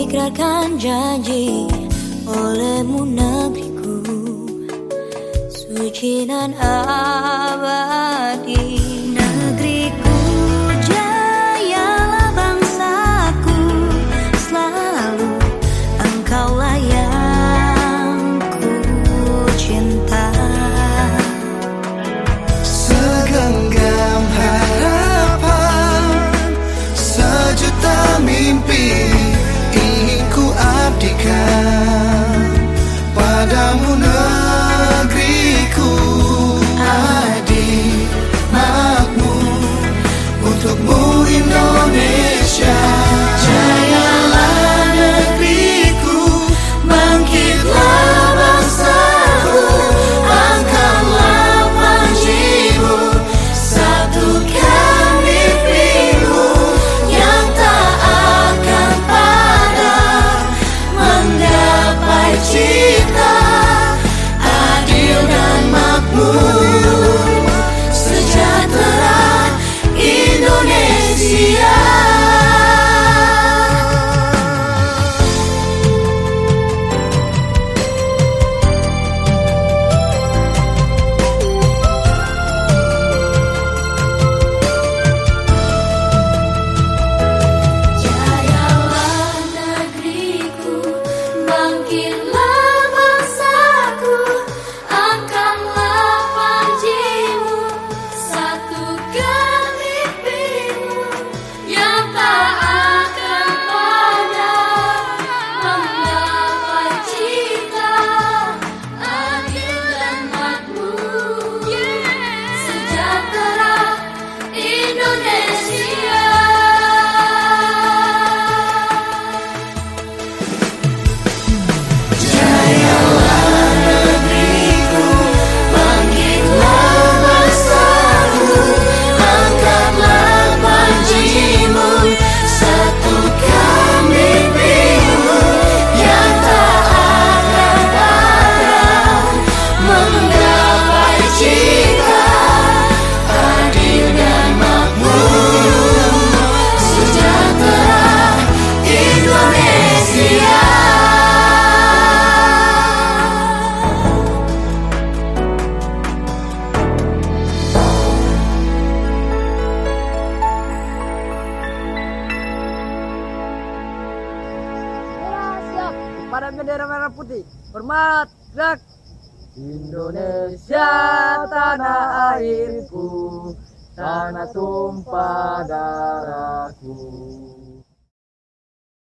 ikrarkan janji olehmu negeriku, suci dan abadi. Negeriku, jayalah bangsaku, selalu engkaulah yang ku cinta. Segenggam harapan, sejuta mimpi ingin ku abdikan padamu negeriku. Adil, makmur untukmu Indonesia. Jayalah negeriku, bangkitlah bangsaku, angkatlah panjimu, satukan mimpimu yang tak akan padam, menggapai cita adil dan makmur, sejahtera Indonesia. Jayalah negeriku, bangkitlah bangsaku, angkatlah panjimu, satukan mimpimu yang tak akan padam, menggapai cita adil dan makmur, sejahtera Indonesia. Jayalah negeriku, bangkitlah bangsaku, angkatlah panjimu, satukan mimpimu yang tak akan padam, menggapai cita adil dan makmur, sejahtera Indonesia. Siap, pada bendera merah putih, hormat, gerak. Indonesia tanah airku, tanah tumpah darahku.